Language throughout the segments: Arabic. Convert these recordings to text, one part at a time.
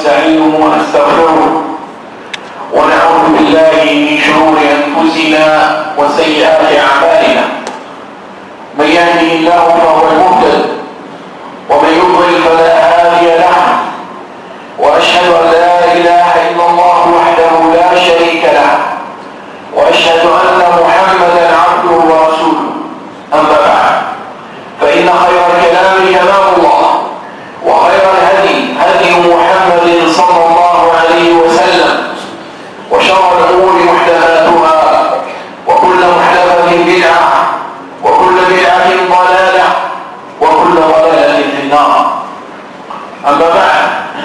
ونستعينه ونستغفره ونعوذ بالله من شرور أنفسنا وسيئات أعمالنا. من يهده الله فهو المهتد ومن يضلل فلا هادي له، وأشهد أن لا إله إلا الله وحده لا شريك له، وأشهد أن محمدا عبده ورسوله. أما بعد، فإن خير الكلام كلام الله، وخير الهدي محمد صلى الله عليه وسلم، وشر الأمور محدثاتها، وكل محدثة بدعة، وكل بدعة ضلالة، وكل ضلالة في النار. أما بعد،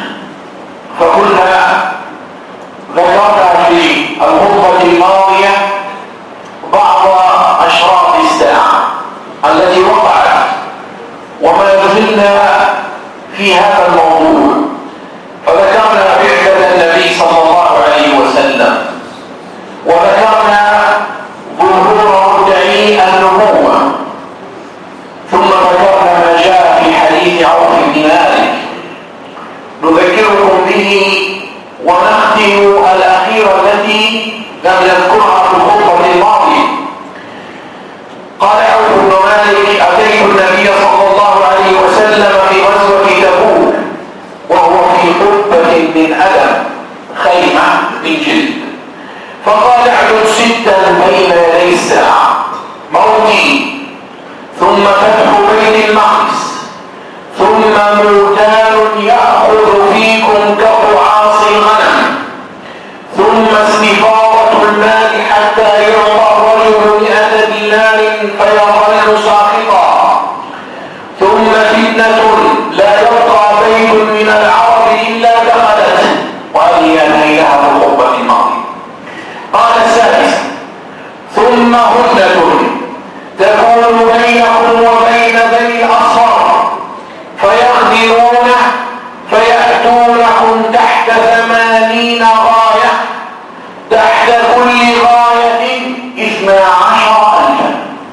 فكنا ذكرنا في الخطبة الماضية بعض أشراط الساعة التي وقعت، وما زلنا في هذا الموضوع. فذكرنا بعثة النبي صلى الله عليه وسلم، وذكرنا ظهور مدعي النبوة، ثم ذكرنا ما جاء في حديث عوف بن مالك نذكركم به، ونختم الأخيرة التي لم نذكرها في الخطبة الماضية. قال عوف بن مالك: أتيت النبي صلى الله عليه وسلم في غزوة تبوك وهو في قبة من أدم، خيمة من جلد، فقال: اعدد 6 بين يدي الساعة: موتي، ثم فتح بيت المقدس، ثم موتان يأخذ فيكم كقعاص الغنم، ثم استفاضة المال حتى يعطى الرجل 100 دينار فيظل ساخطا، ثم فتنة لا يبقى بيت من العرب إلا دخلته. وهذه أنهيناها في الخطبة الماضية. قال السادس: ثم هدنة تكون بينكم وبين بني الأصفر فيغدرونه فيأتونكم تحت 80 غاية، تحت كل غاية 12,000.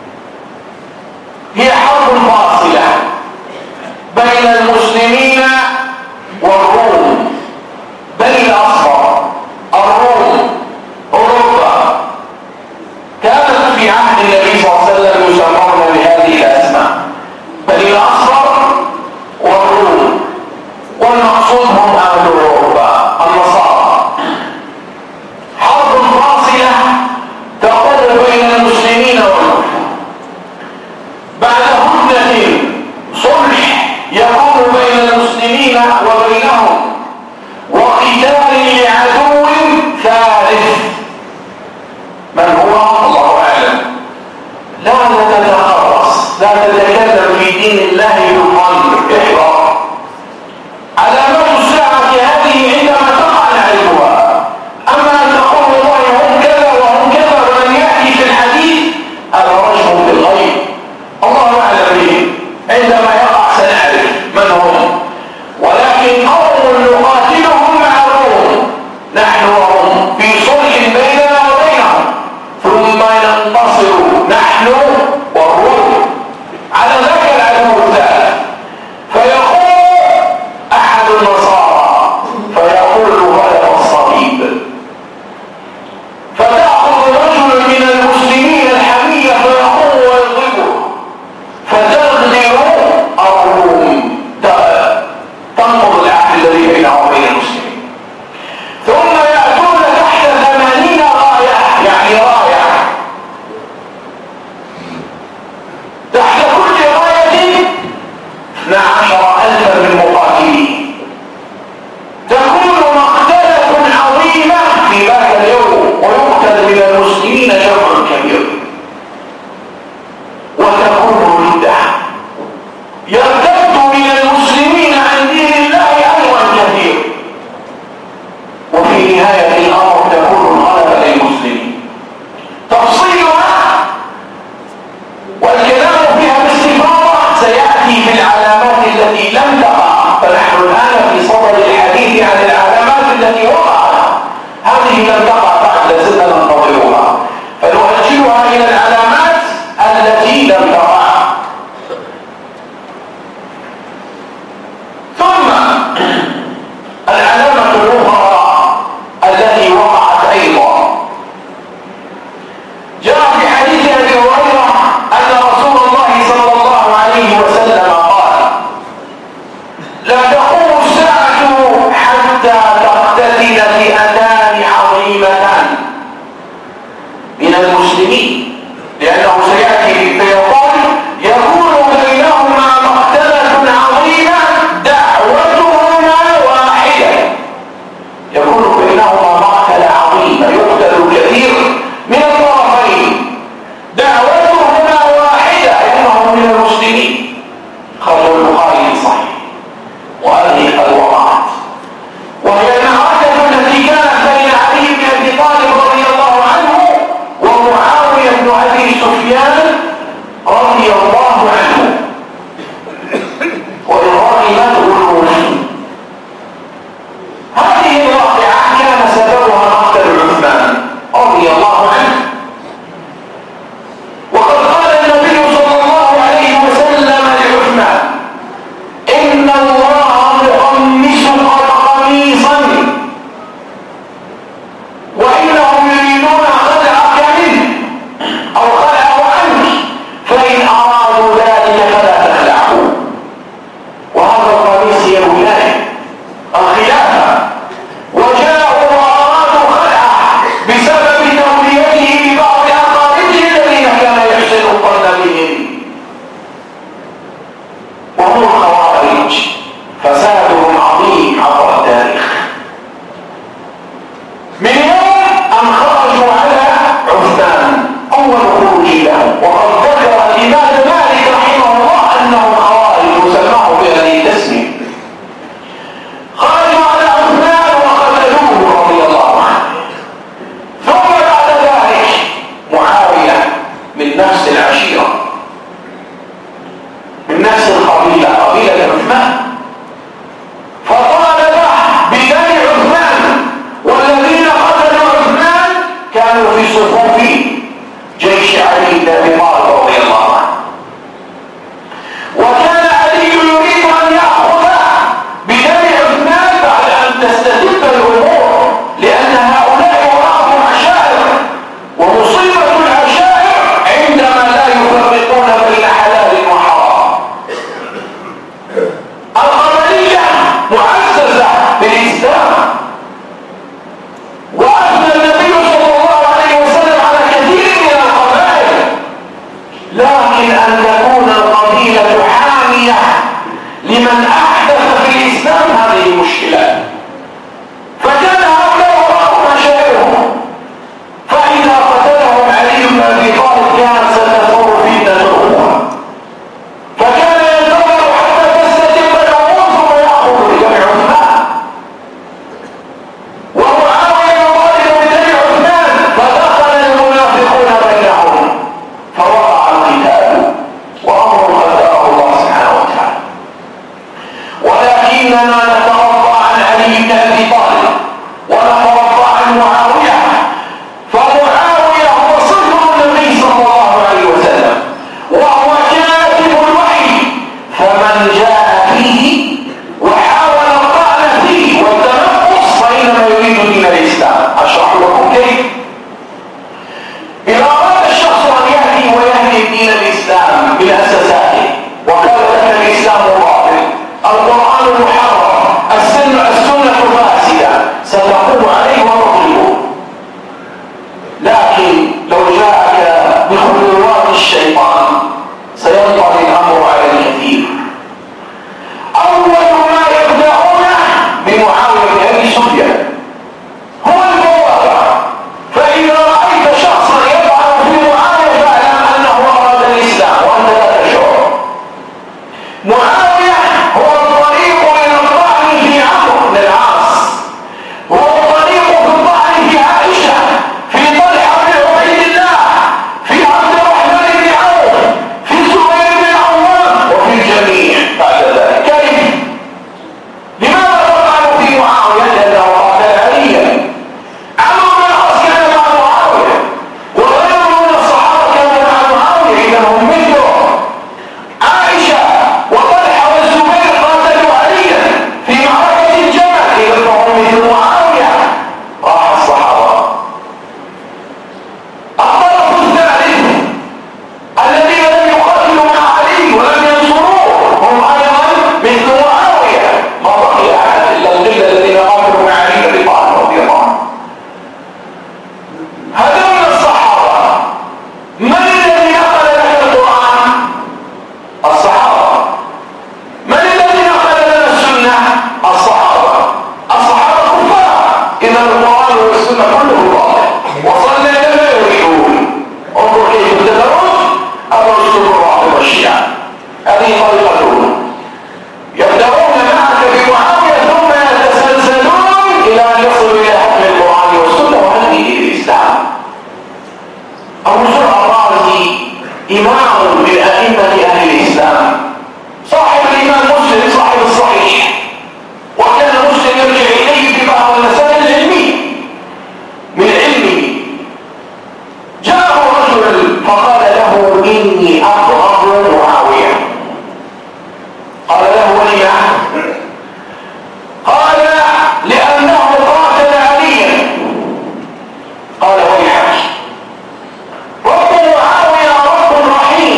هي حرب فاصلة بين المسلمين والروم، بني الأصفر، الروم، أوروبا. كانت في عهد النبي صلى الله عليه وسلم يسمون بهذه الأسماء: بني الأصفر والروم، والمقصود هم أهل أوروبا، النصارى. حرب فاصلة تقوم بين المسلمين والكفار بعد هدنة صلح يكون بين المسلمين وبينهم، وقتال لعدو ثالث من هو الله أعلم. لا تتخرص، لا تتكلم في دين الله بالظن، احذر. علامات الساعة هذه عندما تقع نعرفها، أما أن تقول والله هم كذا وهم كذا ولم يأتي في الحديث، هذا رجل بالغيب، الله أعلم به. عندما يقع سنعرف من هم، ولكن قوم نقاتلهم مع الروم، نحن وهم في صلح بيننا وبينهم، ثم ننتصر نحن والروم على ذاك العدو الثالث. فيقول أحد النصارى فيقول هذا الصليب، فتأخذ رجل من المسلمين الحمية فيقوم ويضربه، فتغدر الروم، تنقض العهد الذي بينه وبين المسلمين. ثم يأتون تحت 80 راية، يعني راية تحت كل راية 12,000 من مقاتلين. تكون مقتلة عظيمة في ذاك اليوم، ويقتل من المسلمين جمع كبير، وتكون ردة، يرتد من المسلمين عن دين الله أيضا كثير، وفي نهاية الأمر تكون الغلبة للمسلمين. تفصيلها والكلام فيها باستفاضة سيأتي في العلامات التي لم تقع، فنحن الآن في صدد الحديث عن العلامات التي وقعت. هذه لم تقع بعد، لازلنا ننتظرها، فنؤجلها إلى العلامات التي لم تقع. ثم العلامة من يوم أن خرجوا على عثمان أول خروج له. وقد ذكر الإمام مالك رحمه الله أنهم خوارج وسماه بهذه التسمية. خرجوا على عثمان وقتلوه رضي الله عنه. ثم بعد ذلك معاوية من نفس العشيرة من نفس القبيلة قبيلة عثمان فطالب بدم عثمان، والذين قتلوا عثمان كانوا في صفوف جيش علي بن ابي طالب رضي الله عنه. وكان علي يريد ان ياخذ بدم عثمان بعد ان تستتب الامور، لان هؤلاء وراءهم عشائر، ومصيبه العشائر عندما لا يفرقون بين حلال وحرام. القبليه معززه بالاسلام، واثنى النبي صلى الله عليه وسلم على كثير من القبائل، لكن ان تكون القبيله حاميه لمن احدث في الاسلام هذه مشكله. فكان هؤلاء وراءهم مشاعرهم، فاذا قتلهم علي بن ابي طالب كانت ستثور فتنه الامه، فكان ينتظر حتى تستتب الامور ثم ياخذ بدم عثمان. ومعاويه يطالب بدم عثمان، فدخل المنافقون بينهم فوقع القتال، وامر قدره الله سبحانه وتعالى. ولكننا نترضى عن علي بن ابي طالب ونترضى عن معاويه، فمعاويه هو صهر النبي صلى الله عليه وسلم، وهو كاتب الوحي، فمن جاء فيه وحاول الطعن فيه والتنقص فانما يريد دين الاسلام. اشرح لكم كيف. اذا اراد الشخص ان ياتي ويهدي دين الاسلام بالاساسات وقال ان الاسلام باطل، القران محرم، السنه فاسده، ستقوم عليه وتطلبه. لكن لو جاءك بخطوات الشيطان سينطلي الامر على الكثير. اول ما يبدأون بمعاويه بن ابي سفيان هو المواقع، فاذا رايت شخصا يفعل في معاويه فاعلم انه اراد الاسلام وانت لا تشعر. معاويه هو الطريق الى الطعن في عمرو بن العاص، هو الطريق في الطعن في عائشه، في طلحه بن عبيد الله، في عبد الرحمن بن عوف، في زبير بن العوام، وفي الجميع بعد ذلك. كيف؟ لماذا تطعن في معاويه؟ لانه قاتل عليا. عمرو بن العاص كان مع معاويه، وغيره من الصحابه كانوا مع معاويه، اذا هم مثله. عائشه وطلحه والزبير قاتلوا عليا في معركه الجمل، اذا هم مثل معاويه. راح الصحابه. الطرف الثالث الذين لم يقاتلوا مع علي ولم ينصروه هم ايضا مثل معاويه، ما بقي احد الا القله الذين قاتلوا مع علي بن ابي طالب رضي الله عنه. هذول الصحابه. من الذي نقل لك القران؟ الصحابه. من الذي نقل لنا السنه؟ الصحابه. الصحابه كفار، اذا القران والسنه كله باطل. وصلنا الى ما يريدون. انظر كيف ابتدعون الرسل الرافضه الشيعه. هذه طريقتهم. يبدأون معك بمعاوية ثم يتسلسلون إلى أن يصلوا إلى حكم القرآن والسنة وهذه الإسلام. أبو زرع الرازي إمام من أئمة أهل الإسلام، صاحب الإمام مسلم صاحب الصحيح، وكان مسلم يرجع إليه في بعض المسائل العلمية من علمه. جاءه رجل فقال له إني أبغض معاوية. قال له ولما؟ قال لأنه قاتل عليا. قال ويحك، رب معاوية رب رحيم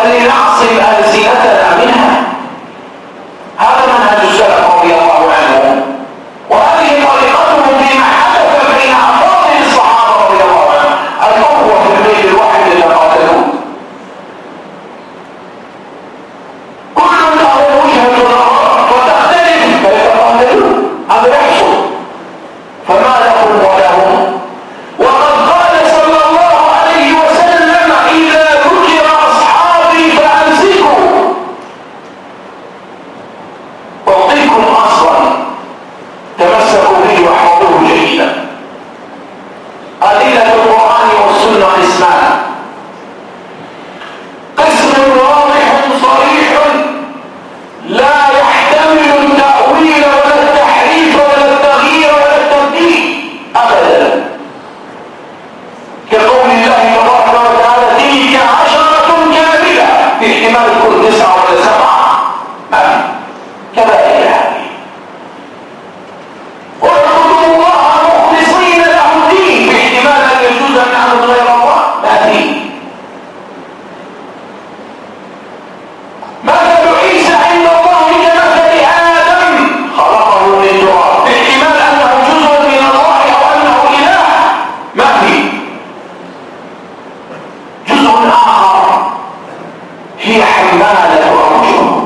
فلنعصم ألسنتنا منها. هذا منهج السلف رضي الله عنهم، وهذه طريقتهم فيما حدث بين أفاضل الصحابة رضي الله عنهم، الأخوة في البيت الواحد اللي قاتلوه، كل له وجهة نظر وتختلف فيتقاتلون، هذا يحصل. فما لكم ولهم؟ وقد قال صلى الله عليه وسلم إذا ذكر أصحابي فأمسكوا. أعطيكم أصلا تمسكوا به واحفظوه جيدا. أدلة القرآن والسنة قسمان: قسم واضح صريح لا يحتمل التأويل ولا التحريف ولا التغيير ولا التبديل أبدا، كقول الله تبارك وتعالى: تلك 10 كاملة، في احتمال تكون 9 ولا 7 كذلك. واعبدوا الله مخلصين له الدين، في احتمال أن يجوز أن نعبد غير الله، لا دين. مثل عيسى عند الله كمثل آدم خلقه من تراب، في احتمال أنه جزء من الله أو أنه إله، ما في جزء آخر هي حمالة أرجل.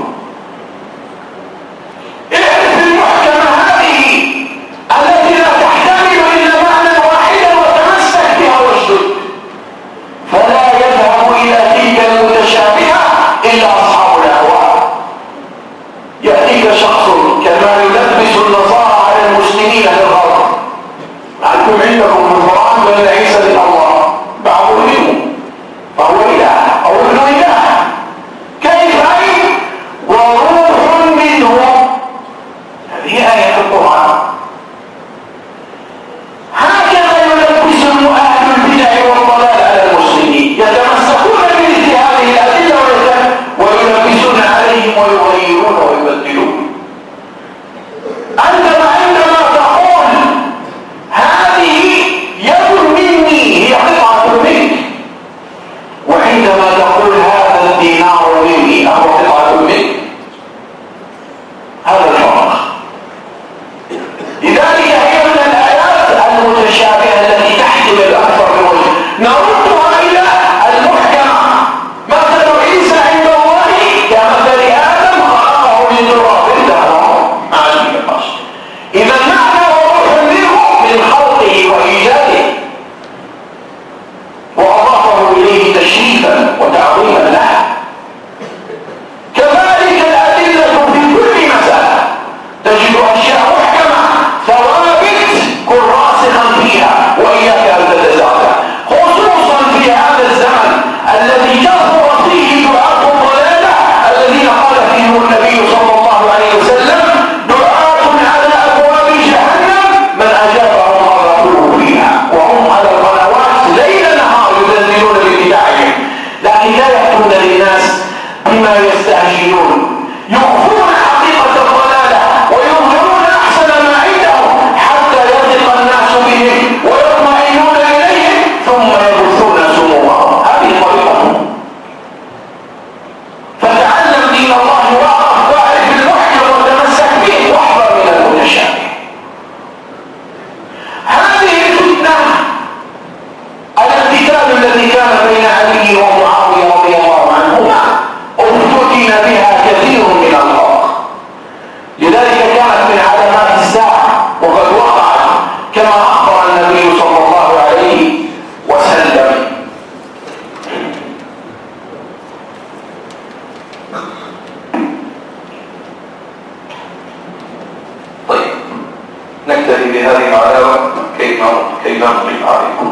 اعرف المحكمة هذه التي لا تحتمل إلا معنى واحدا وتمسك بها واشدد، فلا يذهب إلى تلك المتشابهة إلا أصحاب الأهواء. يأتيك شخص كما يلبس النصارى على المسلمين في الغرب: أنتم عندكم في القرآن بين عيسى لله، بعض منهم فهو إله أو ابن إله، كيف أي وروح منه. هذه آية القرآن. هكذا يلبس أهل البدع والضلال على المسلمين، يتمسكون بمثل هذه الأدلة ويلبسون عليهم ويغيرون ويبدلون. أنت عندما تقول هذه يد مني، هي قطعة منك، وعندما تقول هذا الدينار مني، أهو قطعة منك، هذا الفرق. لذلك هي من الآيات المتشابهة التي تحتمل أكثر من وجه. نردها إلى المحكمة: مثل عيسى عند الله كمثل آدم خلقه من تراب، مع النقاش. إذا معنى وروح منه من خلقه وإيجاده، وأضافه إليه تشريفا وتعظيما له. كذلك الأدلة في كل مسألة تجد أشياء محكمة ثوابت كن راسخا فيها وإياك أن تتزعزع، خصوصا في هذا الزمن الذي كثر فيه دعاة الضلالة الذين قال فيهم النبي صلى الله عليه وسلم: دعاة على أبواب جهنم من أجابهم أغفره فيها، وهم على القنوات ليل نهار يبذلون ببدعهم، لكن لا يأتون للناس بما يستهجنون، يخفون حقيقة الضلالة ويظهرون أحسن ما عندهم حتى يثق الناس بهم ويطمئنون إليهم ثم يبثون سمومهم. هذه طريقتهم. فتعلم دين الله واعرف المحكم وتمسك به واحذر من المتشابه. هذه الفتنة الاقتتال الذي كان بين علي ومعاوية رضي الله عنهما افتتن بها كثير من الخلق، لذلك كانت من علامات الساعة وقد وقعت كما أخبر النبي صلى الله عليه وسلم. طيب، نكتفي بهذه العلامة كي نطلق عليكم.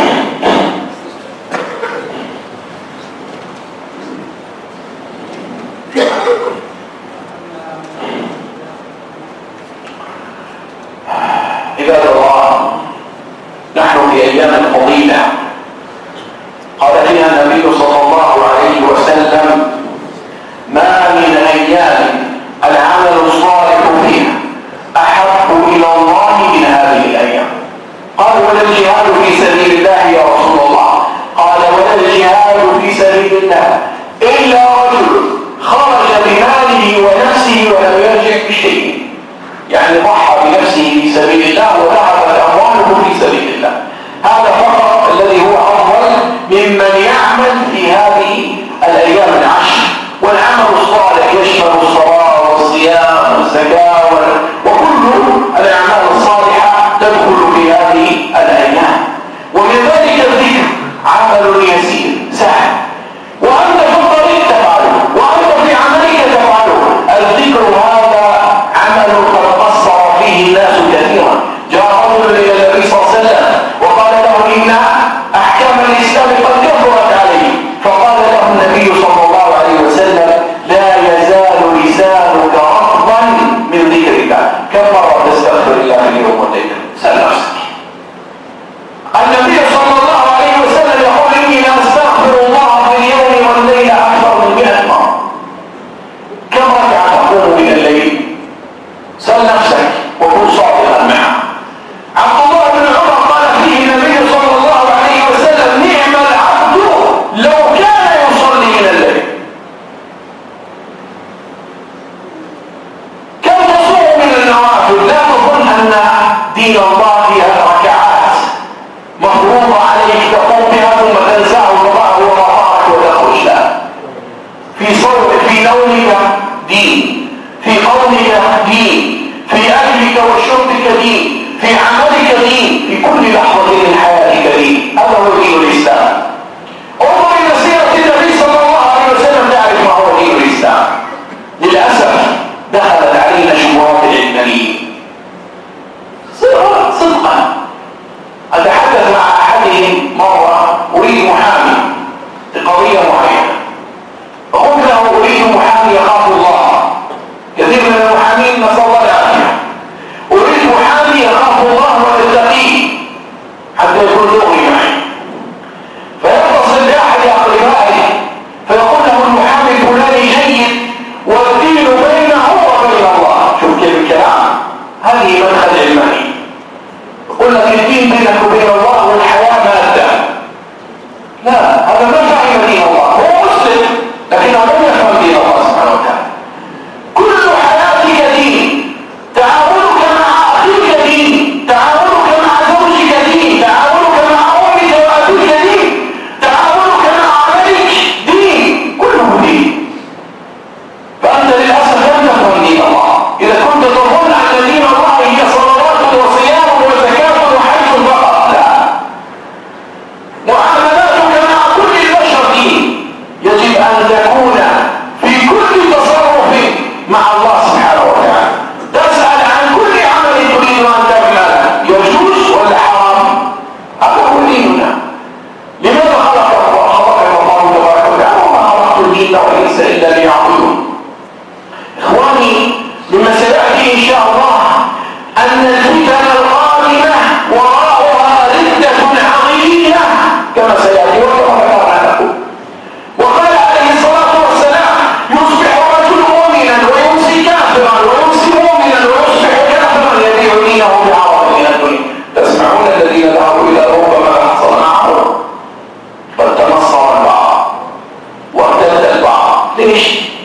عباد الله، نحن في أيام فضيلة قال فيها النبي صلى الله عليه وسلم: ما من أيام العمل الصالح فيها أحب إلى الله من هذه الأيام. قال: ولا الجهاد في سبيل الله يا رسول الله؟ قال: ولا الجهاد في سبيل الله إلا رجل خرج بماله ونفسه ولم يرجع بشيء، يعني ضحى بنفسه في سبيل الله وذهبت أمواله في سبيل الله. هذا فقط الذي هو أفضل ممن يعمل في هذه الأيام العشر. والعمل الصالح يشمل الصلاة والصيام والزكاة وكل الأعمال الصالحة تدخل في هذه الأيام. ومن ذلك الذكر عمل يسير سهل، وأنت في الطريق تفعله وأنت في عملك تفعله. الذكر هذا عمل قد قصر فيه الناس كثيرا. جاء رجل إلى النبي صلى الله عليه وسلم وقال له إن أحكام الإسلام قد كثرت عليه، فقال له النبي صلى الله عليه وسلم لا يزال لسانك رطبا من ذكر الله. كم مرة تستغفر الله في اليوم والليلة؟ سأل نفسك. النبي صلى الله عليه وسلم يقول إني لأستغفر الله في اليوم والليلة أكثر من 100 مرة. كم ركعة تقوم من الليل؟ سأل نفسك وكن صادقا معه. عبد الله بن عمر قال فيه النبي صلى الله عليه وسلم نعم العبد لو كان يصلي من الليل. كم تصوم من النوافل؟ لا تظن أن دين الله فيها ركعات مفروضة عليك تقوم بها ثم تنزعه وضعه وراءك وتخرج. لا، في نومك دين، في قولك دين، في أكلك وشربك دين، في عملك دين، في كل لحظة من حياتك دين. هذا هو دين الإسلام. انظر إلى سيرة النبي صلى الله عليه وسلم تعرف ما هو دين الإسلام. للأسف دخلت علينا شبهات العلمانيين صدقا. أتحدث مع أحدهم مرة أريد محامي لقضية معينة، فقلت له أريد محامي يخاف الله. كثير من المحامين نسأل الله العافية. أريد محامي يخاف الله ويتقيه حتى يكون لغوي معي. فيتصل بأحد أقربائه فيقول له المحامي الفلاني جيد والدين بينه وبين الله. شوف كيف الكلام، هذه مدخل علماني. يقول لك الدين بينك وبين الله والحياة مادة. لا، هذا ما فهم دين الله. هو مسلم لكنه لم يفهم دين الله سبحانه وتعالى. كل حياتك دين، تعاملك مع أخيك دين، تعاملك مع زوجك دين، تعاملك مع أمك وأبيك دين، تعاملك مع عملك دين، كله دين. فأنت للأسف لم تفهم دين الله. إذا كنت تظن أن دين الله هي صلوات وصيام وزكاة وحج فقط، لا، معاملاتك مع كل البشر دين. يجب أن تكون في كل تصرف مع الله سبحانه وتعالى تسأل عن كل عمل تريد أن تعمله يجوز ولا حرام. هذا هو ديننا. لماذا خلقنا الله تبارك وتعالى؟ وما خلقت الجن والإنس إلا ليعبدون. إخواني، مما سيأتي إن شاء الله أن الفتن القادمة وراءها ردة عظيمة كما سيأتي وكما ذكرنا لكم. وقال عليه الصلاة والسلام يصبح رجل مؤمنا ويمسي كافرا ويمسي مؤمنا ويصبح كافرا يبيع دينه بعرض من الدنيا. تسمعون الذين ذهبوا إلى أوروبا ما حصل معهم؟ قد تنصر البعض وارتد البعض. ليش؟